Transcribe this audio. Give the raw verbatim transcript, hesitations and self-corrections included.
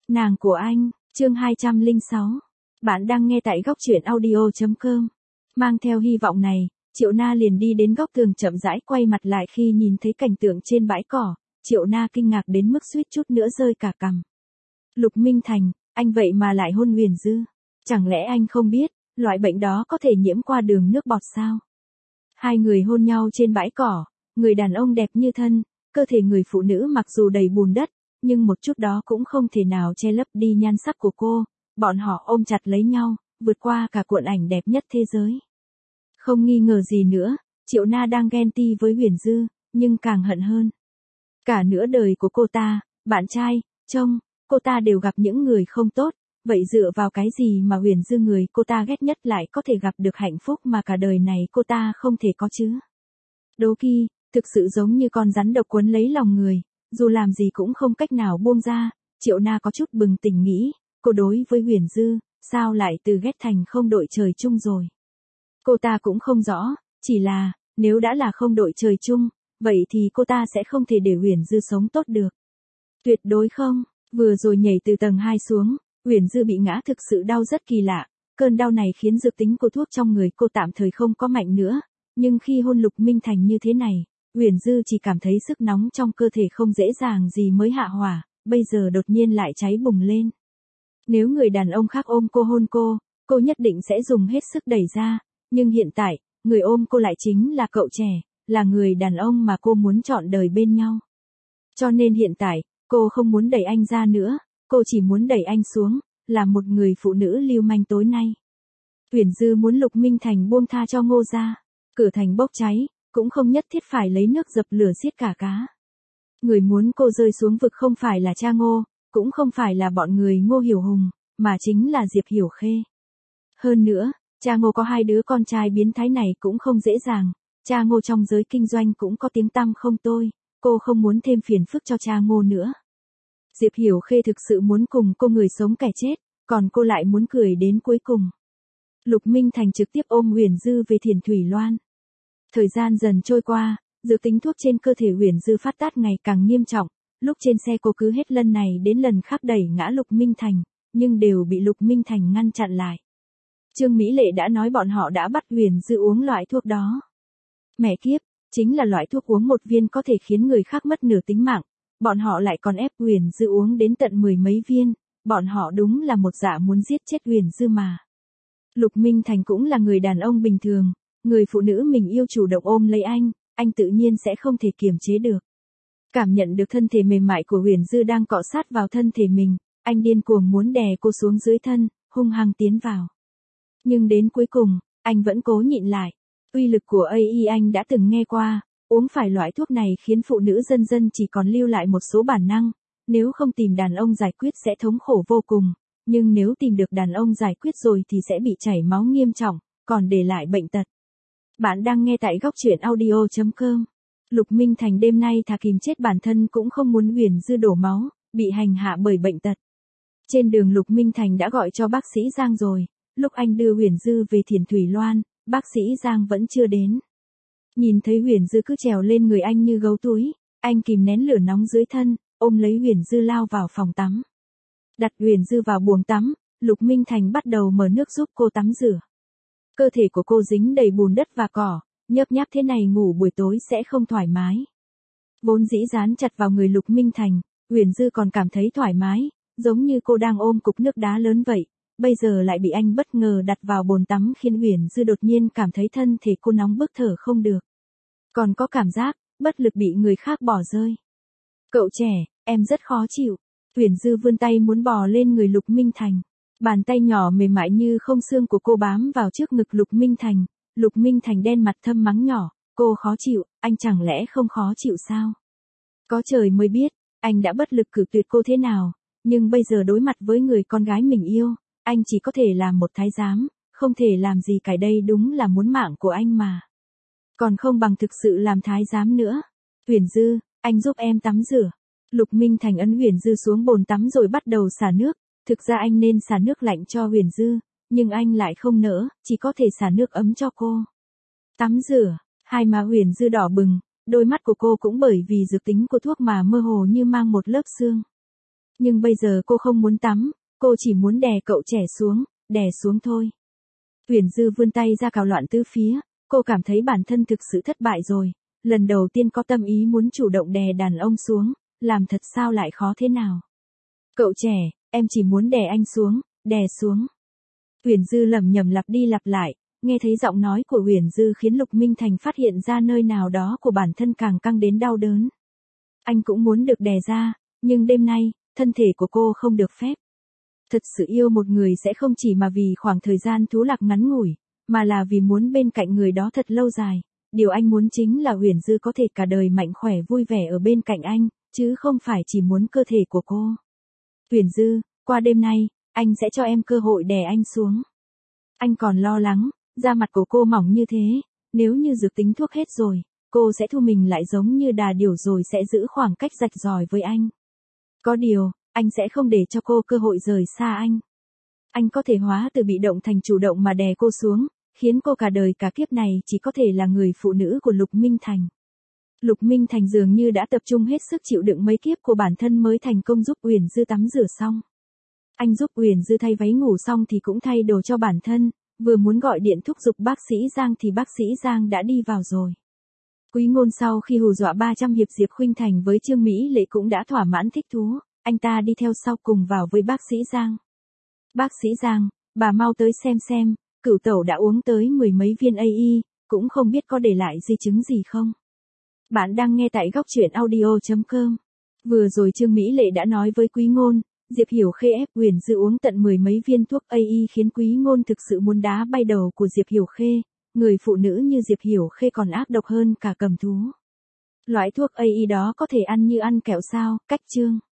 Nàng của anh, chương hai trăm lẻ sáu. Bạn đang nghe tại góc truyện audio chấm com. Mang theo hy vọng này, Triệu Na liền đi đến góc tường chậm rãi quay mặt lại khi nhìn thấy cảnh tượng trên bãi cỏ. Triệu Na kinh ngạc đến mức suýt chút nữa rơi cả cằm. Lục Minh Thành, anh vậy mà lại hôn Huyền Dư. Chẳng lẽ anh không biết, loại bệnh đó có thể nhiễm qua đường nước bọt sao? Hai người hôn nhau trên bãi cỏ, người đàn ông đẹp như thân, cơ thể người phụ nữ mặc dù đầy bùn đất, nhưng một chút đó cũng không thể nào che lấp đi nhan sắc của cô. Bọn họ ôm chặt lấy nhau, vượt qua cả cuộn ảnh đẹp nhất thế giới. Không nghi ngờ gì nữa, Triệu Na đang ghen ti với Huyền Dư, nhưng càng hận hơn. Cả nửa đời của cô ta, bạn trai, chồng, cô ta đều gặp những người không tốt, vậy dựa vào cái gì mà Huyền Dư người cô ta ghét nhất lại có thể gặp được hạnh phúc mà cả đời này cô ta không thể có chứ? Đố Kỵ, thực sự giống như con rắn độc quấn lấy lòng người, dù làm gì cũng không cách nào buông ra. Triệu Na có chút bừng tỉnh nghĩ, cô đối với Huyền Dư, sao lại từ ghét thành không đội trời chung rồi? Cô ta cũng không rõ, chỉ là, nếu đã là không đội trời chung, vậy thì cô ta sẽ không thể để Huyền Dư sống tốt được. Tuyệt đối không, vừa rồi nhảy từ tầng hai xuống, Huyền Dư bị ngã thực sự đau rất kỳ lạ, cơn đau này khiến dược tính của thuốc trong người cô tạm thời không có mạnh nữa, nhưng khi hôn Lục Minh Thành như thế này, Huyền Dư chỉ cảm thấy sức nóng trong cơ thể không dễ dàng gì mới hạ hỏa, bây giờ đột nhiên lại cháy bùng lên. Nếu người đàn ông khác ôm cô hôn cô, cô nhất định sẽ dùng hết sức đẩy ra, nhưng hiện tại, người ôm cô lại chính là cậu trẻ, là người đàn ông mà cô muốn chọn đời bên nhau. Cho nên hiện tại, cô không muốn đẩy anh ra nữa, cô chỉ muốn đẩy anh xuống, là một người phụ nữ lưu manh tối nay. Huyền Dư muốn Lục Minh Thành buông tha cho Ngô gia, cửa thành bốc cháy, cũng không nhất thiết phải lấy nước dập lửa giết cả cá. Người muốn cô rơi xuống vực không phải là cha Ngô, cũng không phải là bọn người Ngô Hiểu Hùng, mà chính là Diệp Hiểu Khê. Hơn nữa, cha Ngô có hai đứa con trai biến thái này cũng không dễ dàng, cha Ngô trong giới kinh doanh cũng có tiếng tăm không tồi, cô không muốn thêm phiền phức cho cha Ngô nữa. Diệp Hiểu Khê thực sự muốn cùng cô người sống kẻ chết, còn cô lại muốn cười đến cuối cùng. Lục Minh Thành trực tiếp ôm Huyền Dư về Thiền Thủy Loan. Thời gian dần trôi qua, dược tính thuốc trên cơ thể Huyền Dư phát tác ngày càng nghiêm trọng, lúc trên xe cô cứ hết lần này đến lần khác đẩy ngã Lục Minh Thành, nhưng đều bị Lục Minh Thành ngăn chặn lại. Trương Mỹ Lệ đã nói bọn họ đã bắt Huyền Dư uống loại thuốc đó. Mẹ kiếp, chính là loại thuốc uống một viên có thể khiến người khác mất nửa tính mạng, bọn họ lại còn ép Huyền Dư uống đến tận mười mấy viên, bọn họ đúng là một dạ muốn giết chết Huyền Dư mà. Lục Minh Thành cũng là người đàn ông bình thường, người phụ nữ mình yêu chủ động ôm lấy anh, anh tự nhiên sẽ không thể kiềm chế được. Cảm nhận được thân thể mềm mại của Huyền Dư đang cọ sát vào thân thể mình, anh điên cuồng muốn đè cô xuống dưới thân, hung hăng tiến vào. Nhưng đến cuối cùng, anh vẫn cố nhịn lại. Uy lực của a i anh đã từng nghe qua, uống phải loại thuốc này khiến phụ nữ dân dân chỉ còn lưu lại một số bản năng, nếu không tìm đàn ông giải quyết sẽ thống khổ vô cùng, nhưng nếu tìm được đàn ông giải quyết rồi thì sẽ bị chảy máu nghiêm trọng, còn để lại bệnh tật. Bạn đang nghe tại góc truyện audio chấm com. Lục Minh Thành đêm nay thà kìm chết bản thân cũng không muốn Huyền Dư đổ máu, bị hành hạ bởi bệnh tật. Trên đường Lục Minh Thành đã gọi cho bác sĩ Giang rồi, lúc anh đưa Huyền Dư về Thiền Thủy Loan, bác sĩ Giang vẫn chưa đến. Nhìn thấy Huyền Dư cứ trèo lên người anh như gấu túi, anh kìm nén lửa nóng dưới thân, ôm lấy Huyền Dư lao vào phòng tắm. Đặt Huyền Dư vào buồng tắm, Lục Minh Thành bắt đầu mở nước giúp cô tắm rửa. Cơ thể của cô dính đầy bùn đất và cỏ, nhớp nháp thế này ngủ buổi tối sẽ không thoải mái. Vốn dĩ dán chặt vào người Lục Minh Thành, Huyền Dư còn cảm thấy thoải mái, giống như cô đang ôm cục nước đá lớn vậy, bây giờ lại bị anh bất ngờ đặt vào bồn tắm khiến Huyền Dư đột nhiên cảm thấy thân thể cô nóng bức thở không được. Còn có cảm giác, bất lực bị người khác bỏ rơi. Cậu trẻ, em rất khó chịu. Huyền Dư vươn tay muốn bò lên người Lục Minh Thành. Bàn tay nhỏ mềm mại như không xương của cô bám vào trước ngực Lục Minh Thành. Lục Minh Thành đen mặt thâm mắng nhỏ, cô khó chịu, anh chẳng lẽ không khó chịu sao? Có trời mới biết, anh đã bất lực cự tuyệt cô thế nào, nhưng bây giờ đối mặt với người con gái mình yêu, anh chỉ có thể làm một thái giám, không thể làm gì cả, đây đúng là muốn mạng của anh mà. Còn không bằng thực sự làm thái giám nữa. Huyền Dư, anh giúp em tắm rửa. Lục Minh Thành ấn Huyền Dư xuống bồn tắm rồi bắt đầu xả nước, thực ra anh nên xả nước lạnh cho Huyền Dư, nhưng anh lại không nỡ, chỉ có thể xả nước ấm cho cô. Tắm rửa, hai má Huyền Dư đỏ bừng, đôi mắt của cô cũng bởi vì dược tính của thuốc mà mơ hồ như mang một lớp sương. Nhưng bây giờ cô không muốn tắm, cô chỉ muốn đè cậu trẻ xuống, đè xuống thôi. Uyển Dư vươn tay ra cào loạn tứ phía, cô cảm thấy bản thân thực sự thất bại rồi, lần đầu tiên có tâm ý muốn chủ động đè đàn ông xuống, làm thật sao lại khó thế nào. Cậu trẻ, em chỉ muốn đè anh xuống, đè xuống. Uyển Dư lẩm nhẩm lặp đi lặp lại, nghe thấy giọng nói của Uyển Dư khiến Lục Minh Thành phát hiện ra nơi nào đó của bản thân càng căng đến đau đớn. Anh cũng muốn được đè ra, nhưng đêm nay, thân thể của cô không được phép. Thật sự yêu một người sẽ không chỉ mà vì khoảng thời gian thú lạc ngắn ngủi, mà là vì muốn bên cạnh người đó thật lâu dài. Điều anh muốn chính là Uyển Dư có thể cả đời mạnh khỏe vui vẻ ở bên cạnh anh, chứ không phải chỉ muốn cơ thể của cô. Uyển Dư, qua đêm nay, anh sẽ cho em cơ hội đè anh xuống. Anh còn lo lắng, da mặt của cô mỏng như thế, nếu như dược tính thuốc hết rồi, cô sẽ thu mình lại giống như đà điểu rồi sẽ giữ khoảng cách rạch ròi với anh. Có điều, anh sẽ không để cho cô cơ hội rời xa anh. Anh có thể hóa từ bị động thành chủ động mà đè cô xuống, khiến cô cả đời cả kiếp này chỉ có thể là người phụ nữ của Lục Minh Thành. Lục Minh Thành dường như đã tập trung hết sức chịu đựng mấy kiếp của bản thân mới thành công giúp Uyển Dư tắm rửa xong. Anh giúp Uyển Dư thay váy ngủ xong thì cũng thay đồ cho bản thân, vừa muốn gọi điện thúc giục bác sĩ Giang thì bác sĩ Giang đã đi vào rồi. Quý Ngôn sau khi hù dọa ba trăm hiệp Diệp Khuynh Thành với Trương Mỹ Lệ cũng đã thỏa mãn thích thú, anh ta đi theo sau cùng vào với bác sĩ Giang. Bác sĩ Giang, bà mau tới xem xem, cửu tẩu đã uống tới mười mấy viên a i, cũng không biết có để lại di chứng gì không. Bạn đang nghe tại góc truyện audio chấm com. Vừa rồi Trương Mỹ Lệ đã nói với Quý Ngôn, Diệp Hiểu Khê ép Uyển Dư uống tận mười mấy viên thuốc a i khiến Quý Ngôn thực sự muốn đá bay đầu của Diệp Hiểu Khê, người phụ nữ như Diệp Hiểu Khê còn ác độc hơn cả cầm thú. Loại thuốc a i đó có thể ăn như ăn kẹo sao, cách chương.